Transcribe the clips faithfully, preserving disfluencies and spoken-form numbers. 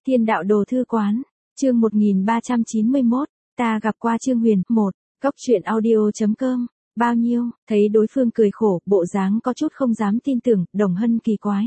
Thiên đạo đồ thư quán, chương một nghìn ba trăm chín mươi mốt, ta gặp qua Trương Huyền, một, cốc truyện audio chấm com, bao nhiêu, thấy đối phương cười khổ, bộ dáng có chút không dám tin tưởng, Đồng Hân kỳ quái.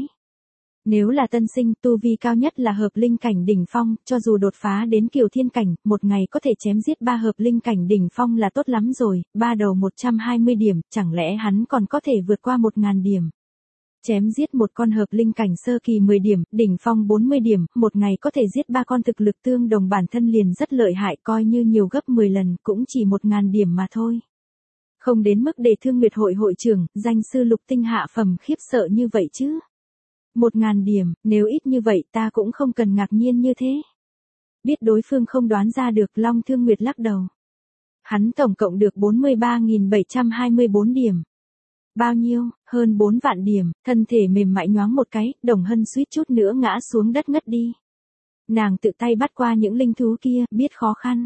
Nếu là tân sinh, tu vi cao nhất là hợp linh cảnh đỉnh phong, cho dù đột phá đến kiều thiên cảnh, một ngày có thể chém giết ba hợp linh cảnh đỉnh phong là tốt lắm rồi, ba đầu một trăm hai mươi điểm, chẳng lẽ hắn còn có thể vượt qua một nghìn điểm. Chém giết một con hợp linh cảnh sơ kỳ mười điểm, đỉnh phong bốn mươi điểm, một ngày có thể giết ba con thực lực tương đồng bản thân liền rất lợi hại, coi như nhiều gấp mười lần, cũng chỉ một nghìn điểm mà thôi. Không đến mức để Thương Nguyệt hội hội trưởng, danh sư lục tinh hạ phẩm khiếp sợ như vậy chứ. Một ngàn điểm, nếu ít như vậy ta cũng không cần ngạc nhiên như thế. Biết đối phương không đoán ra được, Long Thương Nguyệt lắc đầu. Hắn tổng cộng được bốn mươi ba nghìn bảy trăm hai mươi bốn điểm. Bao nhiêu, hơn bốn vạn điểm, thân thể mềm mại nhoáng một cái, Đồng Hân suýt chút nữa ngã xuống đất ngất đi. Nàng tự tay bắt qua những linh thú kia, biết khó khăn.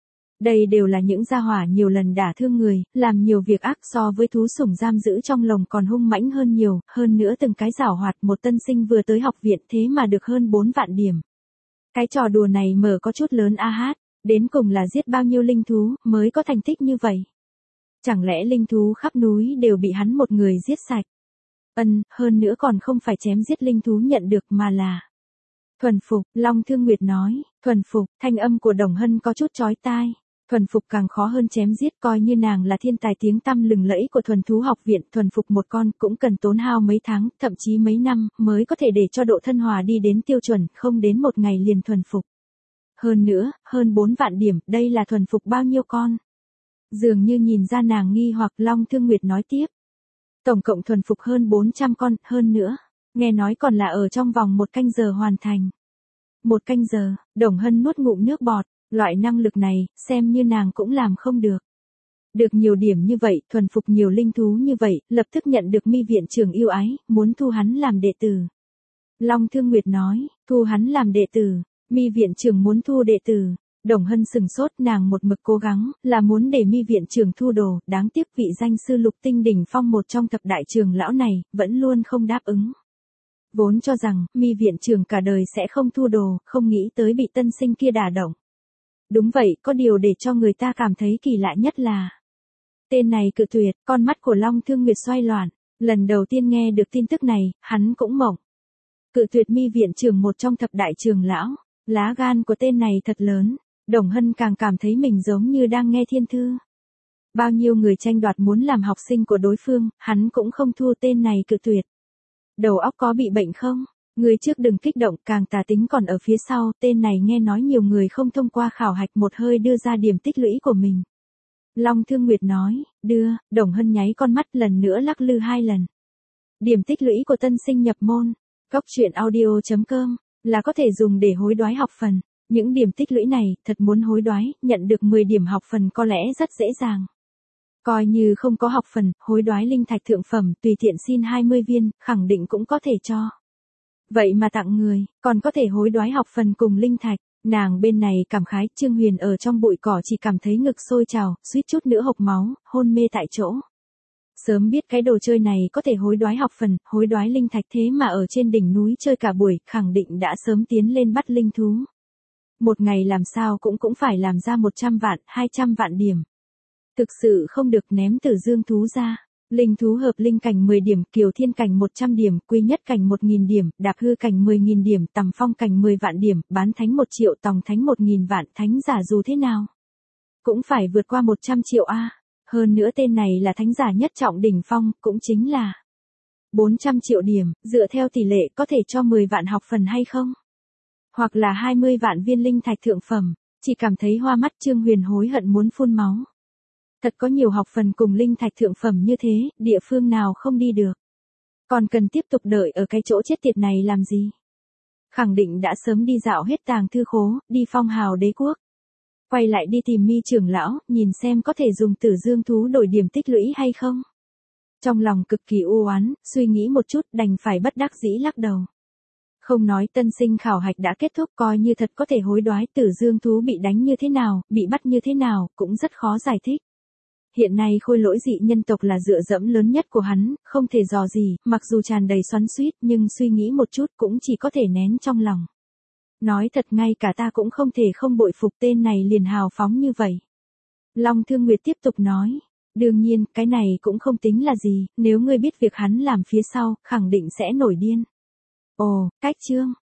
Đây đều là những gia hỏa nhiều lần đả thương người, làm nhiều việc ác, so với thú sủng giam giữ trong lồng còn hung mãnh hơn nhiều, hơn nữa từng cái giảo hoạt, một tân sinh vừa tới học viện thế mà được hơn bốn vạn điểm. Cái trò đùa này mở có chút lớn a hát, đến cùng là giết bao nhiêu linh thú mới có thành tích như vậy. Chẳng lẽ linh thú khắp núi đều bị hắn một người giết sạch? Ân, hơn nữa còn không phải chém giết linh thú nhận được mà là thuần phục, Long Thương Nguyệt nói, thuần phục, thanh âm của Đồng Hân có chút chói tai. Thuần phục càng khó hơn chém giết, coi như nàng là thiên tài tiếng tăm lừng lẫy của thuần thú học viện, thuần phục một con cũng cần tốn hao mấy tháng, thậm chí mấy năm, mới có thể để cho độ thân hòa đi đến tiêu chuẩn, không đến một ngày liền thuần phục. Hơn nữa, hơn bốn vạn điểm, đây là thuần phục bao nhiêu con? Dường như nhìn ra nàng nghi hoặc, Long Thương Nguyệt nói tiếp. Tổng cộng thuần phục hơn bốn trăm con, hơn nữa, nghe nói còn là ở trong vòng một canh giờ hoàn thành. Một canh giờ, Đồng Hân nuốt ngụm nước bọt. Loại năng lực này, xem như nàng cũng làm không được. Được nhiều điểm như vậy, thuần phục nhiều linh thú như vậy, lập tức nhận được Mi viện trưởng yêu ái, muốn thu hắn làm đệ tử. Long Thương Nguyệt nói, thu hắn làm đệ tử, Mi viện trưởng muốn thu đệ tử. Đồng Hân sừng sốt, nàng một mực cố gắng, là muốn để Mi viện trưởng thu đồ, đáng tiếc vị danh sư lục tinh đỉnh phong một trong thập đại trường lão này, vẫn luôn không đáp ứng. Vốn cho rằng, Mi viện trưởng cả đời sẽ không thu đồ, không nghĩ tới bị tân sinh kia đả động. Đúng vậy, có điều để cho người ta cảm thấy kỳ lạ nhất là tên này cự tuyệt, con mắt của Long Thương Nguyệt xoay loạn, lần đầu tiên nghe được tin tức này, hắn cũng mộng. Cự tuyệt Mi viện trưởng một trong thập đại trường lão, lá gan của tên này thật lớn, Đồng Hân càng cảm thấy mình giống như đang nghe thiên thư. Bao nhiêu người tranh đoạt muốn làm học sinh của đối phương, hắn cũng không thua, tên này cự tuyệt. Đầu óc có bị bệnh không? Người trước đừng kích động, càng tà tính còn ở phía sau, tên này nghe nói nhiều người không thông qua khảo hạch một hơi đưa ra điểm tích lũy của mình. Long Thương Nguyệt nói, đưa, Đồng Hân nháy con mắt lần nữa lắc lư hai lần. Điểm tích lũy của tân sinh nhập môn, cốc truyện audio chấm com, là có thể dùng để hối đoái học phần. Những điểm tích lũy này, thật muốn hối đoái, nhận được mười điểm học phần có lẽ rất dễ dàng. Coi như không có học phần, hối đoái linh thạch thượng phẩm, tùy tiện xin hai mươi viên, khẳng định cũng có thể cho. Vậy mà tặng người, còn có thể hối đoái học phần cùng linh thạch, nàng bên này cảm khái, Trương Huyền ở trong bụi cỏ chỉ cảm thấy ngực sôi trào, suýt chút nữa hộc máu, hôn mê tại chỗ. Sớm biết cái đồ chơi này có thể hối đoái học phần, hối đoái linh thạch thế mà ở trên đỉnh núi chơi cả buổi, khẳng định đã sớm tiến lên bắt linh thú. Một ngày làm sao cũng cũng phải làm ra một trăm vạn, hai trăm vạn điểm. Thực sự không được ném Tử Dương thú ra. Linh thú hợp linh cảnh mười điểm, kiều thiên cảnh một trăm điểm, quy nhất cảnh một nghìn điểm, đạp hư cảnh mười nghìn điểm, tầm phong cảnh mười vạn điểm, bán thánh một triệu, tòng thánh một nghìn vạn, thánh giả dù thế nào cũng phải vượt qua một trăm triệu a. Hơn nữa tên này là thánh giả nhất trọng đỉnh phong, cũng chính là bốn trăm triệu điểm, dựa theo tỷ lệ có thể cho mười vạn học phần hay không? Hoặc là hai mươi vạn viên linh thạch thượng phẩm, chỉ cảm thấy hoa mắt. Trương Huyền hối hận muốn phun máu. Thật có nhiều học phần cùng linh thạch thượng phẩm như thế, địa phương nào không đi được. Còn cần tiếp tục đợi ở cái chỗ chết tiệt này làm gì? Khẳng định đã sớm đi dạo hết tàng thư khố, đi phong hào đế quốc. Quay lại đi tìm Mi trưởng lão, nhìn xem có thể dùng Tử Dương thú đổi điểm tích lũy hay không. Trong lòng cực kỳ u oán, suy nghĩ một chút đành phải bất đắc dĩ lắc đầu. Không nói tân sinh khảo hạch đã kết thúc, coi như thật có thể hối đoái, Tử Dương thú bị đánh như thế nào, bị bắt như thế nào, cũng rất khó giải thích. Hiện nay khôi lỗi dị nhân tộc là dựa dẫm lớn nhất của hắn, không thể dò gì, mặc dù tràn đầy xoắn xuýt nhưng suy nghĩ một chút cũng chỉ có thể nén trong lòng. Nói thật ngay cả ta cũng không thể không bội phục tên này liền hào phóng như vậy. Long Thương Nguyệt tiếp tục nói. Đương nhiên, cái này cũng không tính là gì, nếu ngươi biết việc hắn làm phía sau, khẳng định sẽ nổi điên. Ồ, cách chương.